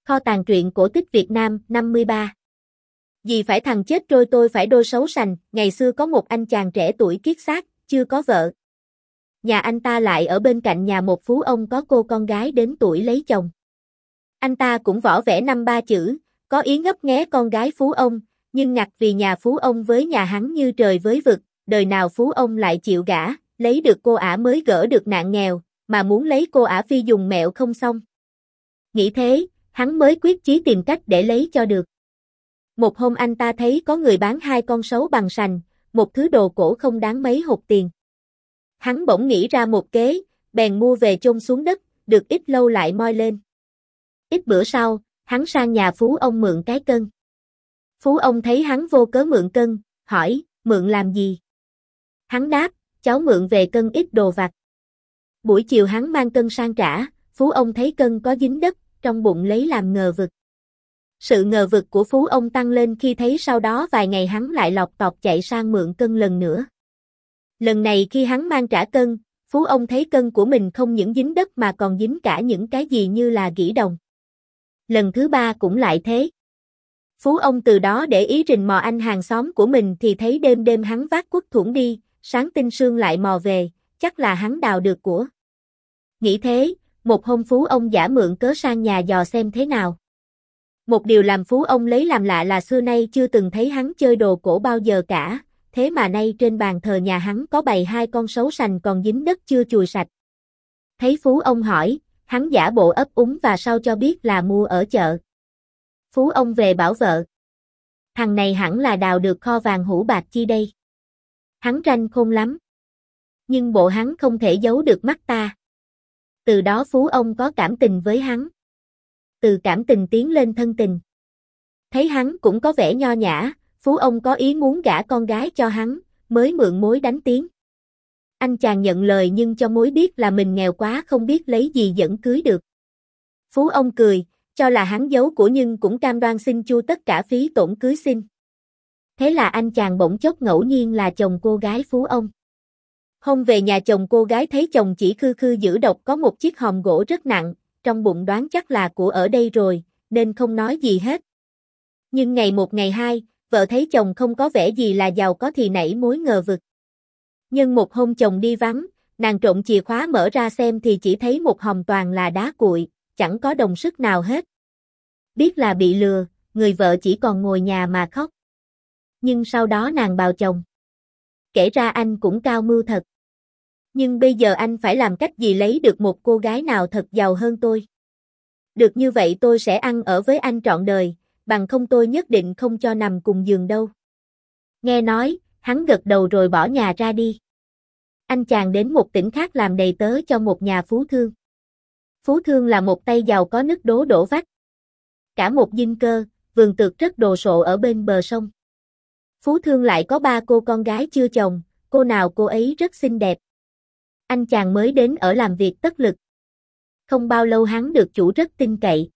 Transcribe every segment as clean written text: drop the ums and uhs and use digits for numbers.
Kho tàng truyện cổ tích Việt Nam 53. Vì phải thằng chết trôi tôi phải đôi xấu sành, ngày xưa có một anh chàng trẻ tuổi kiết xác, chưa có vợ. Nhà anh ta lại ở bên cạnh nhà một phú ông có cô con gái đến tuổi lấy chồng. Anh ta cũng võ vẽ năm ba chữ, có ý ngấp nghé con gái phú ông, nhưng ngặt vì nhà phú ông với nhà hắn như trời với vực, đời nào phú ông lại chịu gả, lấy được cô ả mới gỡ được nạn nghèo, mà muốn lấy cô ả phi dùng mẹo không xong. Nghĩ thế, hắn mới quyết chí tìm cách để lấy cho được. Một hôm anh ta thấy có người bán hai con sấu bằng sành, một thứ đồ cổ không đáng mấy hột tiền. Hắn bỗng nghĩ ra một kế, bèn mua về chôn xuống đất, được ít lâu lại moi lên. Ít bữa sau, hắn sang nhà phú ông mượn cái cân. Phú ông thấy hắn vô cớ mượn cân, hỏi, mượn làm gì? Hắn đáp, cháu mượn về cân ít đồ vặt. Buổi chiều hắn mang cân sang trả, phú ông thấy cân có dính đất, trong bụng lấy làm ngờ vực. Sự ngờ vực của phú ông tăng lên khi thấy sau đó vài ngày hắn lại lọc tọc chạy sang mượn cân lần nữa. Lần này khi hắn mang trả cân, phú ông thấy cân của mình không những dính đất mà còn dính cả những cái gì như là gỉ đồng. Lần thứ ba cũng lại thế. Phú ông từ đó để ý rình mò anh hàng xóm của mình thì thấy đêm đêm hắn vác cuốc thuẫn đi, sáng tinh sương lại mò về, chắc là hắn đào được của. Nghĩ thế, một hôm phú ông giả mượn cớ sang nhà dò xem thế nào. Một điều làm phú ông lấy làm lạ là xưa nay chưa từng thấy hắn chơi đồ cổ bao giờ cả, thế mà nay trên bàn thờ nhà hắn có bày hai con sấu sành còn dính đất chưa chùi sạch. Thấy phú ông hỏi, hắn giả bộ ấp úng và sau cho biết là mua ở chợ. Phú ông về bảo vợ. Thằng này hẳn là đào được kho vàng hũ bạc chi đây. Hắn ranh khôn lắm. Nhưng bộ hắn không thể giấu được mắt ta. Từ đó phú ông có cảm tình với hắn. Từ cảm tình tiến lên thân tình. Thấy hắn cũng có vẻ nho nhã, phú ông có ý muốn gả con gái cho hắn, mới mượn mối đánh tiếng. Anh chàng nhận lời nhưng cho mối biết là mình nghèo quá không biết lấy gì dẫn cưới được. Phú ông cười, cho là hắn giấu của nhưng cũng cam đoan xin chu tất cả phí tổn cưới xin. Thế là anh chàng bỗng chốc ngẫu nhiên là chồng cô gái phú ông. Hôm về nhà chồng cô gái thấy chồng chỉ khư khư giữ độc có một chiếc hòm gỗ rất nặng, trong bụng đoán chắc là của ở đây rồi, nên không nói gì hết. Nhưng ngày một ngày hai, vợ thấy chồng không có vẻ gì là giàu có thì nảy mối ngờ vực. Nhưng một hôm chồng đi vắng, nàng trộm chìa khóa mở ra xem thì chỉ thấy một hòm toàn là đá cuội, chẳng có đồng sức nào hết. Biết là bị lừa, người vợ chỉ còn ngồi nhà mà khóc. Nhưng sau đó nàng bào chồng. Kể ra anh cũng cao mưu thật. Nhưng bây giờ anh phải làm cách gì lấy được một cô gái nào thật giàu hơn tôi. Được như vậy tôi sẽ ăn ở với anh trọn đời, bằng không tôi nhất định không cho nằm cùng giường đâu. Nghe nói, hắn gật đầu rồi bỏ nhà ra đi. Anh chàng đến một tỉnh khác làm đầy tớ cho một nhà phú thương. Phú thương là một tay giàu có nứt đố đổ vách. Cả một dinh cơ, vườn tược rất đồ sộ ở bên bờ sông. Phú thương lại có ba cô con gái chưa chồng, cô nào cô ấy rất xinh đẹp. Anh chàng mới đến ở làm việc tất lực. Không bao lâu hắn được chủ rất tin cậy.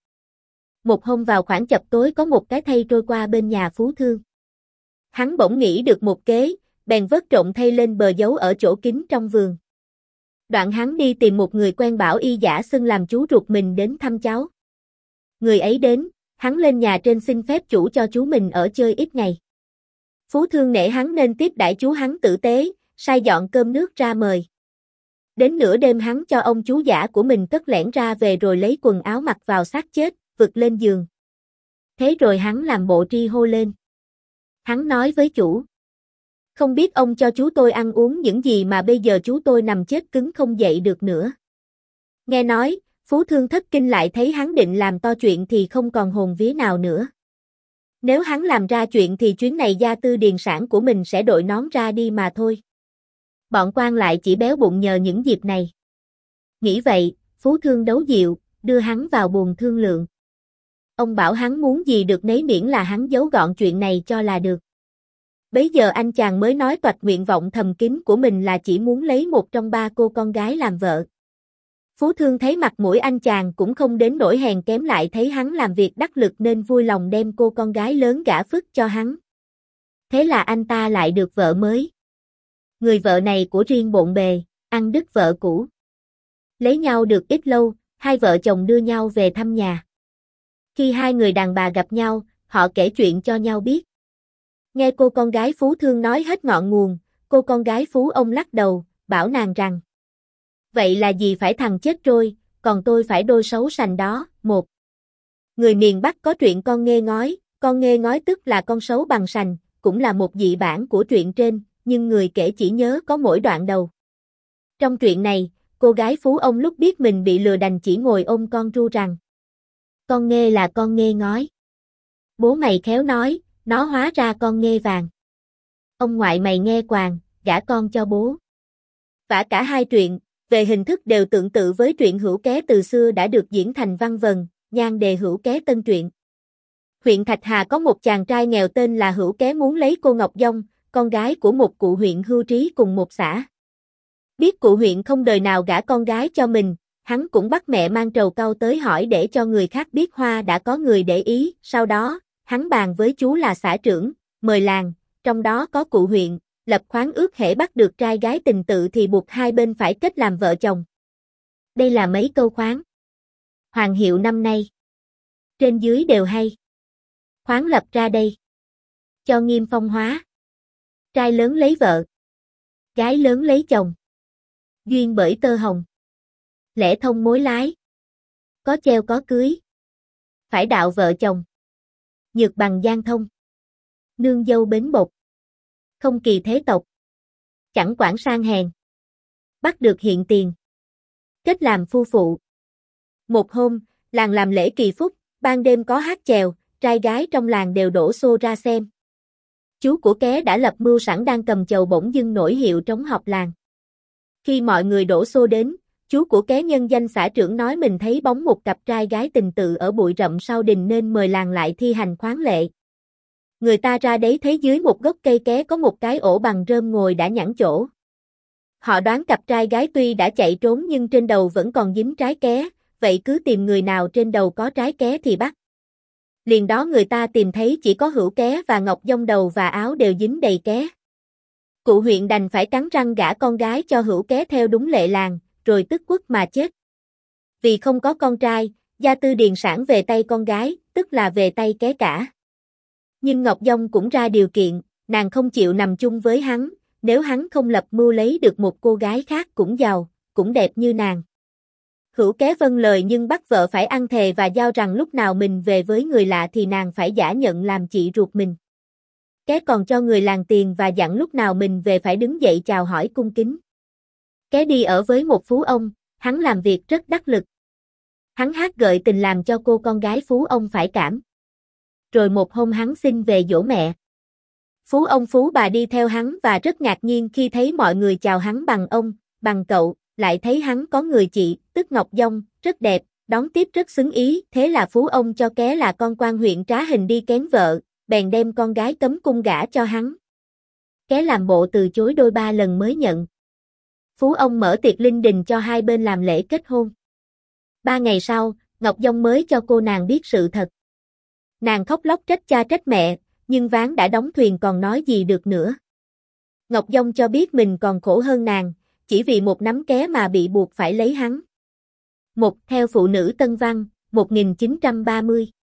Một hôm vào khoảng chập tối có một cái thây trôi qua bên nhà phú thương. Hắn bỗng nghĩ được một kế, bèn vớt trộm thây lên bờ giấu ở chỗ kín trong vườn. Đoạn hắn đi tìm một người quen bảo y giả xưng làm chú ruột mình đến thăm cháu. Người ấy đến, hắn lên nhà trên xin phép chủ cho chú mình ở chơi ít ngày. Phú thương nể hắn nên tiếp đãi chú hắn tử tế, sai dọn cơm nước ra mời. Đến nửa đêm hắn cho ông chú giả của mình cất lẻn ra về rồi lấy quần áo mặc vào xác chết, vực lên giường. Thế rồi hắn làm bộ tri hô lên. Hắn nói với chủ. Không biết ông cho chú tôi ăn uống những gì mà bây giờ chú tôi nằm chết cứng không dậy được nữa. Nghe nói, phú thương thất kinh lại thấy hắn định làm to chuyện thì không còn hồn vía nào nữa. Nếu hắn làm ra chuyện thì chuyến này gia tư điền sản của mình sẽ đội nón ra đi mà thôi. Bọn quan lại chỉ béo bụng nhờ những dịp này. Nghĩ vậy, phú thương đấu dịu, đưa hắn vào buồng thương lượng. Ông bảo hắn muốn gì được nấy miễn là hắn giấu gọn chuyện này cho là được. Bấy giờ anh chàng mới nói toạch nguyện vọng thầm kín của mình là chỉ muốn lấy một trong ba cô con gái làm vợ. Phú thương thấy mặt mũi anh chàng cũng không đến nỗi hèn kém lại thấy hắn làm việc đắc lực nên vui lòng đem cô con gái lớn gả phức cho hắn. Thế là anh ta lại được vợ mới. Người vợ này của riêng bộn bề, ăn đứt vợ cũ. Lấy nhau được ít lâu, hai vợ chồng đưa nhau về thăm nhà. Khi hai người đàn bà gặp nhau, họ kể chuyện cho nhau biết. Nghe cô con gái Phú Thương nói hết ngọn nguồn, cô con gái Phú ông lắc đầu, bảo nàng rằng: vậy là gì phải thằng chết trôi, còn tôi phải đôi xấu sành đó. Một người miền Bắc có truyện con nghê ngói tức là con sấu bằng sành, cũng là một dị bản của truyện trên, nhưng người kể chỉ nhớ có mỗi đoạn đầu. Trong truyện này, cô gái Phú ông lúc biết mình bị lừa đành chỉ ngồi ôm con ru rằng: con nghê là con nghê ngói. Bố mày khéo nói, nó hóa ra con nghê vàng. Ông ngoại mày nghe quàng, gả con cho bố. Và cả hai truyện, về hình thức đều tương tự với truyện Hữu Ké từ xưa đã được diễn thành văn vần, nhan đề Hữu Ké tân truyện. Huyện Thạch Hà có một chàng trai nghèo tên là Hữu Ké muốn lấy cô Ngọc Dông, con gái của một cụ huyện hưu trí cùng một xã. Biết cụ huyện không đời nào gả con gái cho mình, hắn cũng bắt mẹ mang trầu cau tới hỏi để cho người khác biết Hoa đã có người để ý, sau đó, hắn bàn với chú là xã trưởng, mời làng, trong đó có cụ huyện, lập khoáng ước hễ bắt được trai gái tình tự thì buộc hai bên phải kết làm vợ chồng. Đây là mấy câu khoáng. Hoàng hiệu năm nay. Trên dưới đều hay. Khoáng lập ra đây. Cho nghiêm phong hóa. Trai lớn lấy vợ. Gái lớn lấy chồng. Duyên bởi tơ hồng. Lẽ thông mối lái. Có treo có cưới. Phải đạo vợ chồng. Nhược bằng gian thông. Nương dâu bến bột. Không kỳ thế tộc. Chẳng quản sang hèn. Bắt được hiện tiền. Kết làm phu phụ. Một hôm, làng làm lễ kỳ phúc, ban đêm có hát chèo, trai gái trong làng đều đổ xô ra xem. Chú của Ké đã lập mưu sẵn đang cầm chầu bỗng dưng nổi hiệu trống họp làng. Khi mọi người đổ xô đến, chú của Ké nhân danh xã trưởng nói mình thấy bóng một cặp trai gái tình tự ở bụi rậm sau đình nên mời làng lại thi hành khoáng lệ. Người ta ra đấy thấy dưới một gốc cây ké có một cái ổ bằng rơm ngồi đã nhẵn chỗ. Họ đoán cặp trai gái tuy đã chạy trốn nhưng trên đầu vẫn còn dính trái ké, vậy cứ tìm người nào trên đầu có trái ké thì bắt. Liền đó người ta tìm thấy chỉ có Hữu Ké và Ngọc Dông đầu và áo đều dính đầy ké. Cụ huyện đành phải cắn răng gả con gái cho Hữu Ké theo đúng lệ làng, rồi tức quất mà chết. Vì không có con trai, gia tư điền sản về tay con gái, tức là về tay Ké cả. Nhưng Ngọc Dông cũng ra điều kiện, nàng không chịu nằm chung với hắn, nếu hắn không lập mưu lấy được một cô gái khác cũng giàu, cũng đẹp như nàng. Hữu Ké vâng lời nhưng bắt vợ phải ăn thề và giao rằng lúc nào mình về với người lạ thì nàng phải giả nhận làm chị ruột mình. Ké còn cho người làng tiền và dặn lúc nào mình về phải đứng dậy chào hỏi cung kính. Ké đi ở với một phú ông, hắn làm việc rất đắc lực. Hắn hát gợi tình làm cho cô con gái phú ông phải cảm. Rồi một hôm hắn xin về dỗ mẹ. Phú ông phú bà đi theo hắn và rất ngạc nhiên khi thấy mọi người chào hắn bằng ông, bằng cậu, lại thấy hắn có người chị, tức Ngọc Dông, rất đẹp, đón tiếp rất xứng ý, thế là phú ông cho Ké là con quan huyện trá hình đi kén vợ, bèn đem con gái cấm cung gả cho hắn. Ké làm bộ từ chối đôi ba lần mới nhận. Phú ông mở tiệc linh đình cho hai bên làm lễ kết hôn. 3 ngày sau, Ngọc Dông mới cho cô nàng biết sự thật. Nàng khóc lóc trách cha trách mẹ, nhưng ván đã đóng thuyền còn nói gì được nữa. Ngọc Dông cho biết mình còn khổ hơn nàng, chỉ vì một nắm ké mà bị buộc phải lấy hắn. Theo Phụ nữ Tân Văn, 1930